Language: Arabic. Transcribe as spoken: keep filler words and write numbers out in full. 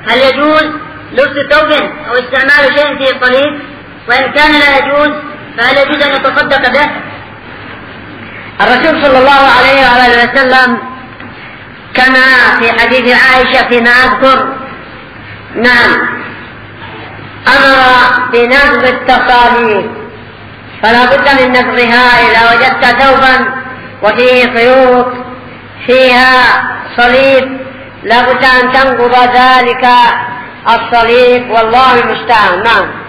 هل يجوز لبس ثوب أو استعمال شيء فيه صليب؟ وإن كان لا يجوز فهل يجوز أن يتصدق به؟ الرسول صلى الله عليه وآله وسلم كما في حديث عائشة فيما أذكر نعم أمر بنقض التصاليب، فلا بد من نقضها. إذا وجدت ثوبا وفيه خيوط فيها صليب لا بد أن تنقض ذلك الصليب، والله المستعان. نعم.